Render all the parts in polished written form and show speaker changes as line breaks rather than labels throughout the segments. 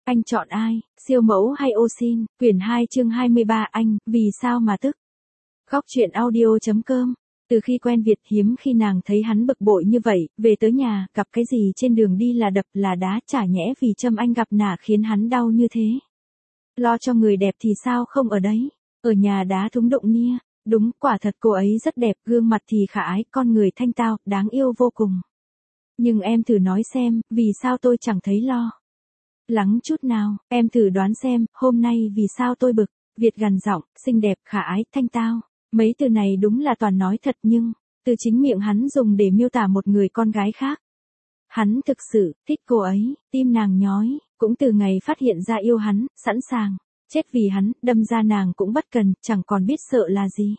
Anh chọn ai, siêu mẫu hay ô sin? Quyển 2 chương 23 anh, vì sao mà tức? Góc truyện audio.com. Từ khi quen Việt hiếm khi nàng thấy hắn bực bội như vậy, về tới nhà, gặp cái gì trên đường đi là đập là đá, chả nhẽ vì Trâm Anh gặp nả khiến hắn đau như thế. Lo cho người đẹp thì sao không ở đấy, ở nhà đá thúng động nia. Đúng, quả thật cô ấy rất đẹp, gương mặt thì khả ái, con người thanh tao, đáng yêu vô cùng. Nhưng em thử nói xem, vì sao tôi chẳng thấy lo lắng chút nào, em thử đoán xem, hôm nay vì sao tôi bực? Việt gằn giọng, xinh đẹp, khả ái, thanh tao. Mấy từ này đúng là toàn nói thật nhưng, từ chính miệng hắn dùng để miêu tả một người con gái khác. Hắn thực sự, thích cô ấy, tim nàng nhói, cũng từ ngày phát hiện ra yêu hắn, sẵn sàng, chết vì hắn, đâm ra nàng cũng bất cần, chẳng còn biết sợ là gì.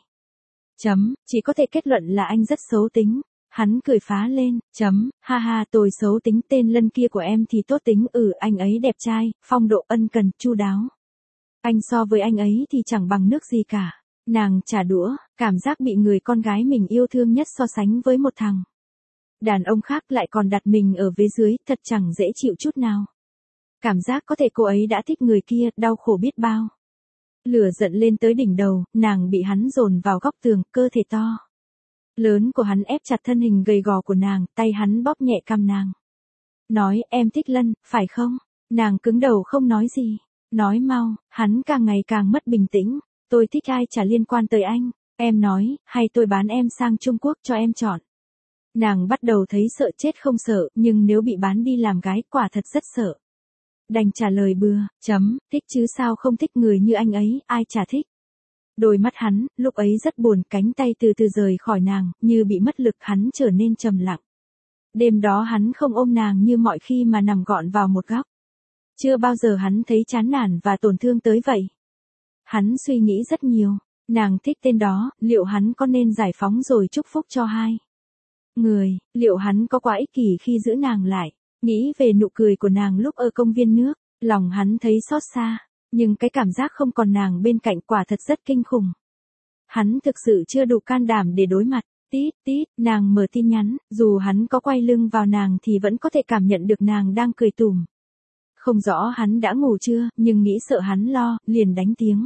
Chỉ có thể kết luận là anh rất xấu tính. Hắn cười phá lên, ha ha tôi xấu tính tên Lân kia của em thì tốt tính anh ấy đẹp trai, phong độ ân cần, chu đáo. Anh so với anh ấy thì chẳng bằng nước gì cả. Nàng trả đũa, cảm giác bị người con gái mình yêu thương nhất so sánh với một thằng đàn ông khác lại còn đặt mình ở vế dưới, thật chẳng dễ chịu chút nào. Cảm giác có thể cô ấy đã thích người kia, đau khổ biết bao. Lửa giận lên tới đỉnh đầu, nàng bị hắn dồn vào góc tường, cơ thể to lớn của hắn ép chặt thân hình gầy gò của nàng, tay hắn bóp nhẹ cằm nàng. Nói, em thích Lân, phải không? Nàng cứng đầu không nói gì. Nói mau, hắn càng ngày càng mất bình tĩnh. Tôi thích ai chả liên quan tới anh. Em nói, hay tôi bán em sang Trung Quốc cho em chọn. Nàng bắt đầu thấy sợ chết không sợ, nhưng nếu bị bán đi làm gái, quả thật rất sợ. Đành trả lời bừa, thích chứ sao không thích người như anh ấy, ai chả thích. Đôi mắt hắn, lúc ấy rất buồn, cánh tay từ từ rời khỏi nàng, như bị mất lực, hắn trở nên trầm lặng. Đêm đó hắn không ôm nàng như mọi khi mà nằm gọn vào một góc. Chưa bao giờ hắn thấy chán nản và tổn thương tới vậy. Hắn suy nghĩ rất nhiều, nàng thích tên đó, liệu hắn có nên giải phóng rồi chúc phúc cho hai người, liệu hắn có quá ích kỷ khi giữ nàng lại. Nghĩ về nụ cười của nàng lúc ở công viên nước, lòng hắn thấy xót xa. Nhưng cái cảm giác không còn nàng bên cạnh quả thật rất kinh khủng. Hắn thực sự chưa đủ can đảm để đối mặt. Tít tít, nàng mở tin nhắn, dù hắn có quay lưng vào nàng thì vẫn có thể cảm nhận được nàng đang cười tủm. Không rõ hắn đã ngủ chưa, nhưng nghĩ sợ hắn lo, liền đánh tiếng.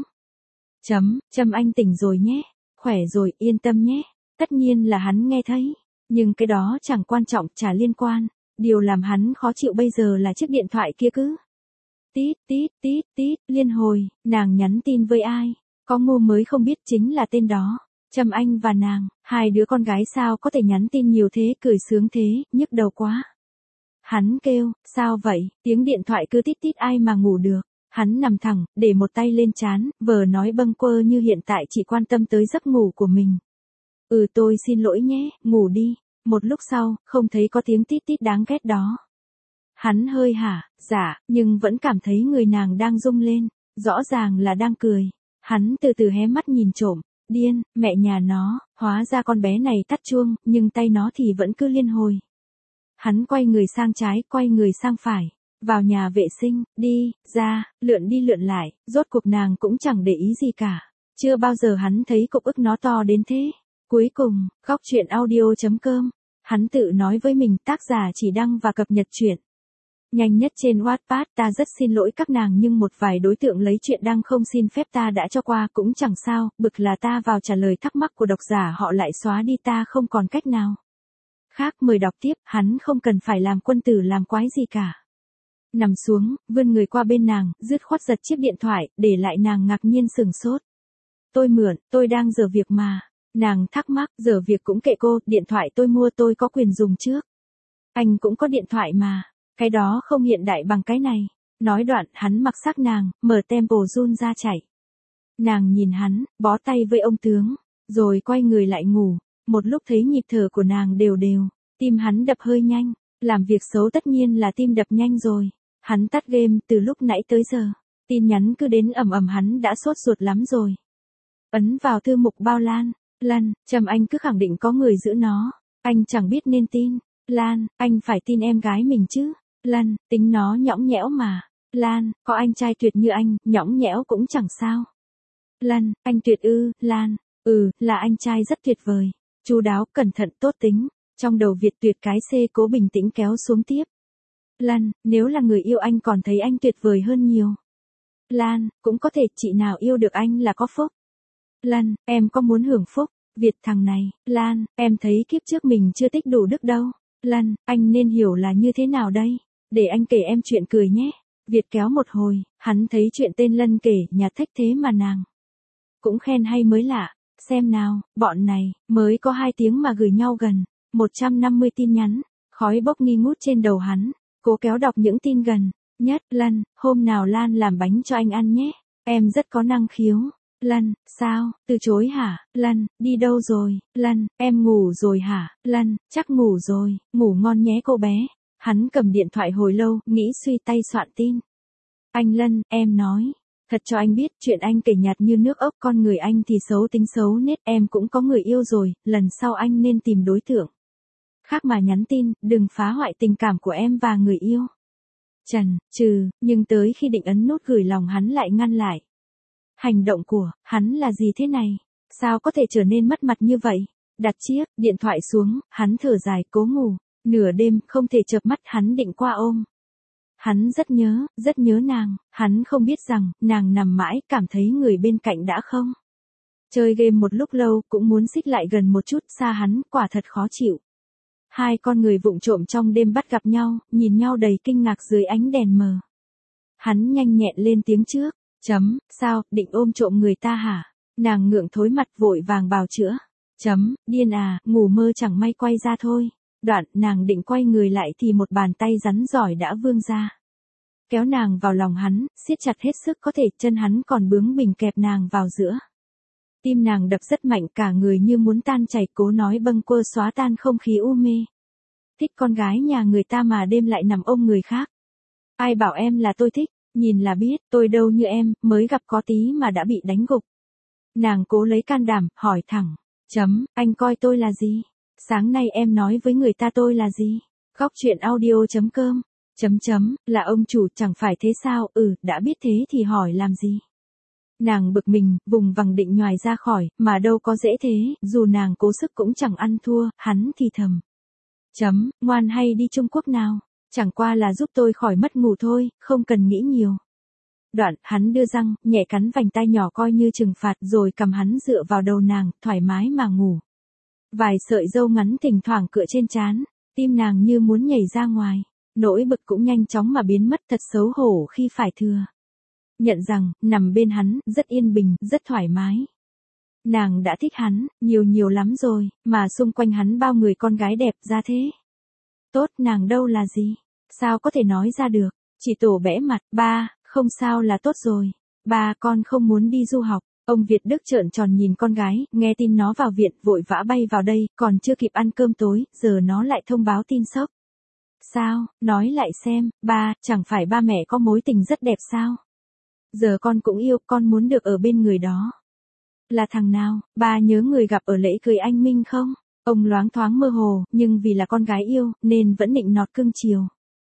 Trâm anh tỉnh rồi nhé, khỏe rồi, yên tâm nhé. Tất nhiên là hắn nghe thấy, nhưng cái đó chẳng quan trọng, chả liên quan. Điều làm hắn khó chịu bây giờ là chiếc điện thoại kia cứ tít tít tít tít liên hồi, nàng nhắn tin với ai? Có ngu mới không biết chính là tên đó. Trâm Anh và nàng, hai đứa con gái sao có thể nhắn tin nhiều thế, cười sướng thế, nhức đầu quá. Hắn kêu, sao vậy? Tiếng điện thoại cứ tít tít ai mà ngủ được. Hắn nằm thẳng, để một tay lên trán, vờ nói bâng quơ như hiện tại chỉ quan tâm tới giấc ngủ của mình. Tôi xin lỗi nhé, ngủ đi. Một lúc sau, không thấy có tiếng tít tít đáng ghét đó. Hắn hơi hả, dạ, nhưng vẫn cảm thấy người nàng đang rung lên, rõ ràng là đang cười. Hắn từ từ hé mắt nhìn trộm, điên, mẹ nhà nó, hóa ra con bé này tắt chuông, nhưng tay nó thì vẫn cứ liên hồi. Hắn quay người sang trái, quay người sang phải, vào nhà vệ sinh, đi, ra, lượn đi lượn lại, rốt cuộc nàng cũng chẳng để ý gì cả. Chưa bao giờ hắn thấy cục ức nó to đến thế. Cuối cùng, góc truyện audio.com, hắn tự nói với mình, tác giả chỉ đăng và cập nhật truyện nhanh nhất trên Wattpad. Ta rất xin lỗi các nàng nhưng một vài đối tượng lấy chuyện đăng không xin phép ta đã cho qua cũng chẳng sao, bực là ta vào trả lời thắc mắc của độc giả họ lại xóa đi, ta không còn cách nào khác. Mời đọc tiếp, hắn không cần phải làm quân tử làm quái gì cả. Nằm xuống, vươn người qua bên nàng, dứt khoát giật chiếc điện thoại, để lại nàng ngạc nhiên sửng sốt. Tôi mượn, tôi đang giờ việc mà. Nàng thắc mắc, giờ việc cũng kệ cô, điện thoại tôi mua tôi có quyền dùng trước. Anh cũng có điện thoại mà. Cái đó không hiện đại bằng cái này. Nói đoạn, hắn mặc xác nàng, mở tempo run ra chạy. Nàng nhìn hắn, bó tay với ông tướng, rồi quay người lại ngủ. Một lúc thấy nhịp thở của nàng đều đều, tim hắn đập hơi nhanh. Làm việc xấu tất nhiên là tim đập nhanh rồi. Hắn tắt game từ lúc nãy tới giờ. Tin nhắn cứ đến ầm ầm, hắn đã sốt ruột lắm rồi. Ấn vào thư mục bao Lan. Lân, Trâm Anh cứ khẳng định có người giữ nó. Anh chẳng biết nên tin. Lan, anh phải tin em gái mình chứ. Lân, tính nó nhõng nhẽo mà. Lan, có anh trai tuyệt như anh, nhõng nhẽo cũng chẳng sao. Lân, anh tuyệt ư? Lan, là anh trai rất tuyệt vời. Chu đáo, cẩn thận, tốt tính. Trong đầu Việt tuyệt cái C cố bình tĩnh kéo xuống tiếp. Lan, nếu là người yêu anh còn thấy anh tuyệt vời hơn nhiều. Lan, cũng có thể chị nào yêu được anh là có phúc. Lan, em có muốn hưởng phúc. Việt thằng này, Lan, em thấy kiếp trước mình chưa tích đủ đức đâu. Lan, anh nên hiểu là như thế nào đây? Để anh kể em chuyện cười nhé. Việt kéo một hồi, hắn thấy chuyện tên Lân kể nhà thích thế mà nàng cũng khen hay mới lạ. Xem nào, bọn này, mới có 2 tiếng mà gửi nhau gần 150 tin nhắn, khói bốc nghi ngút trên đầu hắn, cố kéo đọc những tin gần nhất. Lân, hôm nào Lan làm bánh cho anh ăn nhé, em rất có năng khiếu. Lân, sao, từ chối hả? Lân, đi đâu rồi? Lân, em ngủ rồi hả? Lân, chắc ngủ rồi, ngủ ngon nhé cô bé. Hắn cầm điện thoại hồi lâu, nghĩ suy tay soạn tin. Anh Lân, em nói. Thật cho anh biết, chuyện anh kể nhạt như nước ốc, con người anh thì xấu tính xấu nết, em cũng có người yêu rồi, lần sau anh nên tìm đối tượng khác mà nhắn tin, đừng phá hoại tình cảm của em và người yêu. Trần, nhưng tới khi định ấn nút gửi lòng hắn lại ngăn lại. Hành động của hắn là gì thế này? Sao có thể trở nên mất mặt như vậy? Đặt chiếc điện thoại xuống, hắn thở dài cố ngủ. Nửa đêm không thể chợp mắt, hắn định qua ôm. Hắn rất nhớ nàng, hắn không biết rằng, nàng nằm mãi, cảm thấy người bên cạnh đã không. Chơi game một lúc lâu, cũng muốn xích lại gần một chút, xa hắn, quả thật khó chịu. Hai con người vụng trộm trong đêm bắt gặp nhau, nhìn nhau đầy kinh ngạc dưới ánh đèn mờ. Hắn nhanh nhẹn lên tiếng trước, sao, định ôm trộm người ta hả? Nàng ngượng thối mặt vội vàng bào chữa. Điên à, ngủ mơ chẳng may quay ra thôi. Đoạn, nàng định quay người lại thì một bàn tay rắn giỏi đã vươn ra. Kéo nàng vào lòng hắn, siết chặt hết sức có thể, chân hắn còn bướng bỉnh kẹp nàng vào giữa. Tim nàng đập rất mạnh, cả người như muốn tan chảy, cố nói bâng quơ xóa tan không khí u mê. Thích con gái nhà người ta mà đêm lại nằm ôm người khác. Ai bảo em là tôi thích, nhìn là biết, tôi đâu như em, mới gặp có tí mà đã bị đánh gục. Nàng cố lấy can đảm, hỏi thẳng. Anh coi tôi là gì? Sáng nay em nói với người ta tôi là gì? Góc chuyện audio.com. Là ông chủ, chẳng phải thế sao? Đã biết thế thì hỏi làm gì? Nàng bực mình, vùng vằng định nhoài ra khỏi, mà đâu có dễ thế, dù nàng cố sức cũng chẳng ăn thua, hắn thì thầm. Ngoan hay đi Trung Quốc nào? Chẳng qua là giúp tôi khỏi mất ngủ thôi, không cần nghĩ nhiều. Đoạn, hắn đưa răng, nhẹ cắn vành tai nhỏ coi như trừng phạt, rồi cầm hắn dựa vào đầu nàng, thoải mái mà ngủ. Vài sợi râu ngắn thỉnh thoảng cựa trên trán, tim nàng như muốn nhảy ra ngoài. Nỗi bực cũng nhanh chóng mà biến mất, thật xấu hổ khi phải thừa nhận rằng, nằm bên hắn, rất yên bình, rất thoải mái. Nàng đã thích hắn, nhiều lắm rồi, mà xung quanh hắn bao người con gái đẹp ra thế. Tốt, nàng đâu là gì? Sao có thể nói ra được? Chỉ tổ bẽ mặt, ba, không sao là tốt rồi. Ba, con không muốn đi du học. Ông Việt Đức trợn tròn nhìn con gái, nghe tin nó vào viện, vội vã bay vào đây, còn chưa kịp ăn cơm tối, giờ nó lại thông báo tin sốc. Sao, nói lại xem, ba, chẳng phải ba mẹ có mối tình rất đẹp sao? Giờ con cũng yêu, con muốn được ở bên người đó. Là thằng nào, ba nhớ người gặp ở lễ cưới anh Minh không? Ông loáng thoáng mơ hồ, nhưng vì là con gái yêu, nên vẫn nịnh nọt cưng chiều.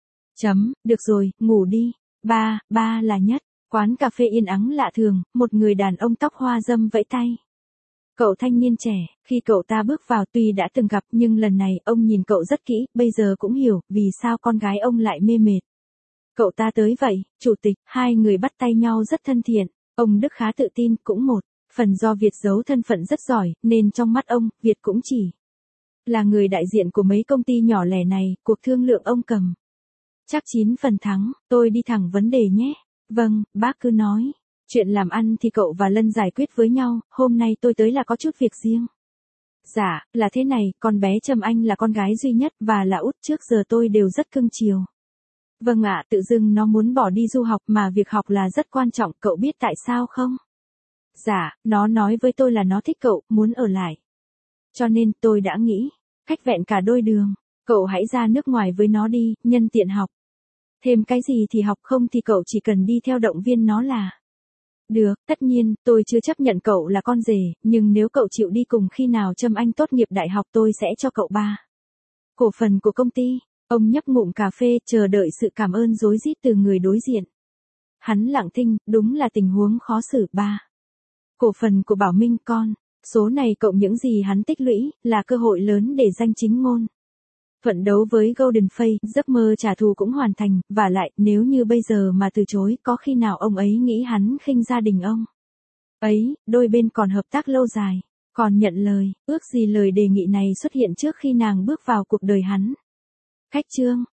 Được rồi, ngủ đi. Ba là nhất. Quán cà phê yên ắng lạ thường, một người đàn ông tóc hoa râm vẫy tay. Cậu thanh niên trẻ, khi cậu ta bước vào tuy đã từng gặp nhưng lần này ông nhìn cậu rất kỹ, bây giờ cũng hiểu vì sao con gái ông lại mê mệt. Cậu ta tới vậy, chủ tịch, hai người bắt tay nhau rất thân thiện, ông Đức khá tự tin, cũng một phần do Việt giấu thân phận rất giỏi, nên trong mắt ông, Việt cũng chỉ là người đại diện của mấy công ty nhỏ lẻ này, cuộc thương lượng ông cầm. Chắc 9 phần thắng, tôi đi thẳng vấn đề nhé. Vâng, bác cứ nói. Chuyện làm ăn thì cậu và Lân giải quyết với nhau, hôm nay tôi tới là có chút việc riêng. Dạ, là thế này, con bé Trâm Anh là con gái duy nhất và là út trước giờ tôi đều rất cưng chiều. Vâng ạ, tự dưng nó muốn bỏ đi du học mà việc học là rất quan trọng, cậu biết tại sao không? Dạ, nó nói với tôi là nó thích cậu, muốn ở lại. Cho nên tôi đã nghĩ, cách vẹn cả đôi đường, cậu hãy ra nước ngoài với nó đi, nhân tiện học. Thêm cái gì thì học, không thì cậu chỉ cần đi theo động viên nó là được. Tất nhiên, tôi chưa chấp nhận cậu là con rể, nhưng nếu cậu chịu đi cùng khi nào Trâm Anh tốt nghiệp đại học tôi sẽ cho cậu 3 cổ phần của công ty. Ông nhấp ngụm cà phê, chờ đợi sự cảm ơn rối rít từ người đối diện. Hắn lặng thinh, đúng là tình huống khó xử. 3 cổ phần của Bảo Minh con, số này cộng những gì hắn tích lũy, là cơ hội lớn để danh chính ngôn Thuận đấu với Golden Face, giấc mơ trả thù cũng hoàn thành, vả lại, nếu như bây giờ mà từ chối, có khi nào ông ấy nghĩ hắn khinh gia đình ông? Ấy, đôi bên còn hợp tác lâu dài, còn nhận lời, ước gì lời đề nghị này xuất hiện trước khi nàng bước vào cuộc đời hắn. Khách trương